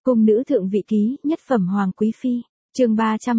Cung nữ thượng vị ký, nhất phẩm hoàng quý phi, chương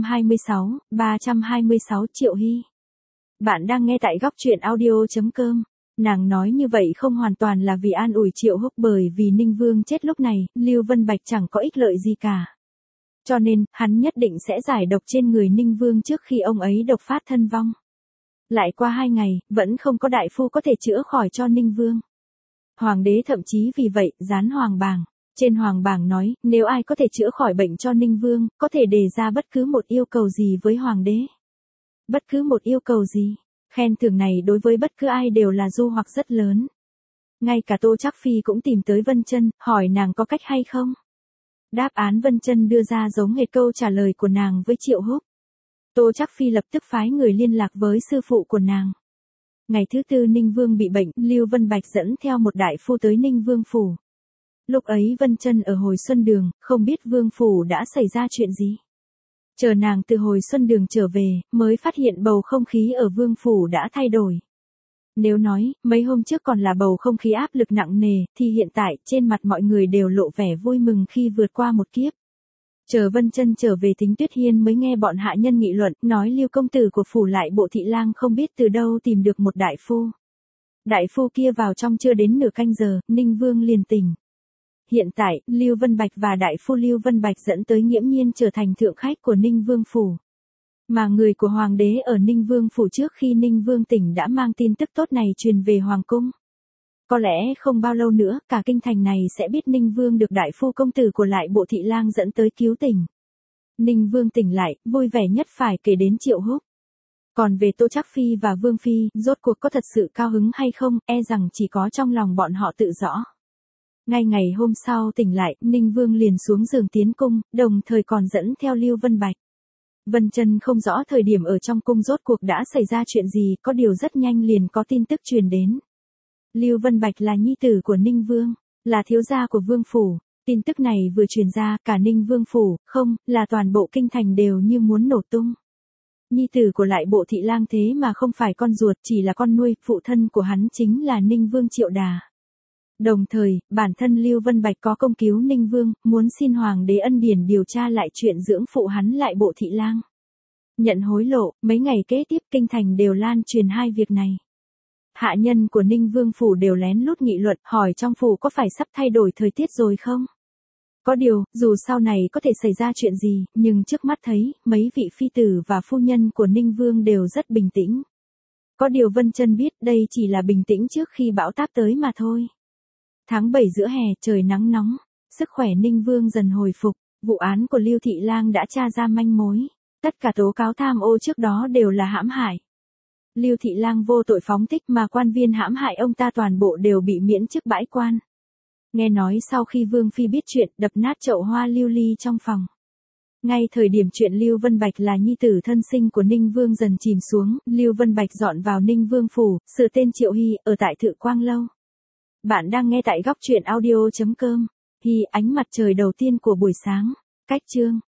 326 Triệu Hy. Bạn đang nghe tại góc truyện audio.com. Nàng nói như vậy không hoàn toàn là vì an ủi Triệu Húc, bởi vì Ninh Vương chết lúc này, Lưu Vân Bạch chẳng có ích lợi gì cả. Cho nên, hắn nhất định sẽ giải độc trên người Ninh Vương trước khi ông ấy độc phát thân vong. Lại qua 2 ngày, vẫn không có đại phu có thể chữa khỏi cho Ninh Vương. Hoàng đế thậm chí vì vậy, dán hoàng bảng. Trên hoàng bảng nói, nếu ai có thể chữa khỏi bệnh cho Ninh Vương, có thể đề ra bất cứ một yêu cầu gì với hoàng đế. Bất cứ một yêu cầu gì, khen thưởng này đối với bất cứ ai đều là du hoặc rất lớn. Ngay cả Tô Trác Phi cũng tìm tới Vân Chân, hỏi nàng có cách hay không. Đáp án Vân Chân đưa ra giống hệt câu trả lời của nàng với Triệu Húc. Tô Trác Phi lập tức phái người liên lạc với sư phụ của nàng. Ngày thứ tư Ninh Vương bị bệnh, Lưu Vân Bạch dẫn theo một đại phu tới Ninh Vương phủ. Lúc ấy Vân Chân ở hồi xuân đường, không biết Vương phủ đã xảy ra chuyện gì. Chờ nàng từ hồi xuân đường trở về, mới phát hiện bầu không khí ở Vương phủ đã thay đổi. Nếu nói, mấy hôm trước còn là bầu không khí áp lực nặng nề, thì hiện tại, trên mặt mọi người đều lộ vẻ vui mừng khi vượt qua một kiếp. Chờ Vân Chân trở về Thính Tuyết Hiên mới nghe bọn hạ nhân nghị luận, nói Lưu công tử của phủ Lại Bộ Thị Lang không biết từ đâu tìm được một đại phu. Đại phu kia vào trong chưa đến nửa canh giờ, Ninh Vương liền tỉnh. Hiện tại, Lưu Vân Bạch và đại phu Lưu Vân Bạch dẫn tới nghiễm nhiên trở thành thượng khách của Ninh Vương phủ. Mà người của hoàng đế ở Ninh Vương phủ trước khi Ninh Vương tỉnh đã mang tin tức tốt này truyền về hoàng cung. Có lẽ không bao lâu nữa, cả kinh thành này sẽ biết Ninh Vương được đại phu công tử của Lại Bộ Thị Lang dẫn tới cứu tỉnh. Ninh Vương tỉnh lại, vui vẻ nhất phải kể đến Triệu Húc. Còn về Tô Trác Phi và Vương Phi, rốt cuộc có thật sự cao hứng hay không, e rằng chỉ có trong lòng bọn họ tự rõ. Ngay ngày hôm sau tỉnh lại, Ninh Vương liền xuống giường tiến cung, đồng thời còn dẫn theo Lưu Vân Bạch. Vân Chân không rõ thời điểm ở trong cung rốt cuộc đã xảy ra chuyện gì, có điều rất nhanh liền có tin tức truyền đến. Lưu Vân Bạch là nhi tử của Ninh Vương, là thiếu gia của Vương phủ. Tin tức này vừa truyền ra, cả Ninh Vương phủ, không, là toàn bộ kinh thành đều như muốn nổ tung. Nhi tử của Lại Bộ Thị Lang thế mà không phải con ruột, chỉ là con nuôi, phụ thân của hắn chính là Ninh Vương Triệu Đà. Đồng thời, bản thân Lưu Vân Bạch có công cứu Ninh Vương, muốn xin hoàng đế ân điển điều tra lại chuyện dưỡng phụ hắn Lại Bộ Thị Lang. Nhận hối lộ, mấy ngày kế tiếp kinh thành đều lan truyền hai việc này. Hạ nhân của Ninh Vương phủ đều lén lút nghị luận, hỏi trong phủ có phải sắp thay đổi thời tiết rồi không? Có điều, dù sau này có thể xảy ra chuyện gì, nhưng trước mắt thấy, mấy vị phi tử và phu nhân của Ninh Vương đều rất bình tĩnh. Có điều Vân Chân biết đây chỉ là bình tĩnh trước khi bão táp tới mà thôi. Tháng 7 giữa hè, trời nắng nóng, sức khỏe Ninh Vương dần hồi phục, vụ án của Lưu Thị Lang đã tra ra manh mối. Tất cả tố cáo tham ô trước đó đều là hãm hại. Lưu Thị Lang vô tội phóng thích mà quan viên hãm hại ông ta toàn bộ đều bị miễn chức bãi quan. Nghe nói sau khi Vương Phi biết chuyện, đập nát chậu hoa lưu ly trong phòng. Ngay thời điểm chuyện Lưu Vân Bạch là nhi tử thân sinh của Ninh Vương dần chìm xuống, Lưu Vân Bạch dọn vào Ninh Vương phủ, sửa tên Triệu Hy, ở tại Thự Quang Lâu. Bạn đang nghe tại góc truyện audio.com. Hy, ánh mặt trời đầu tiên của buổi sáng. Cách chương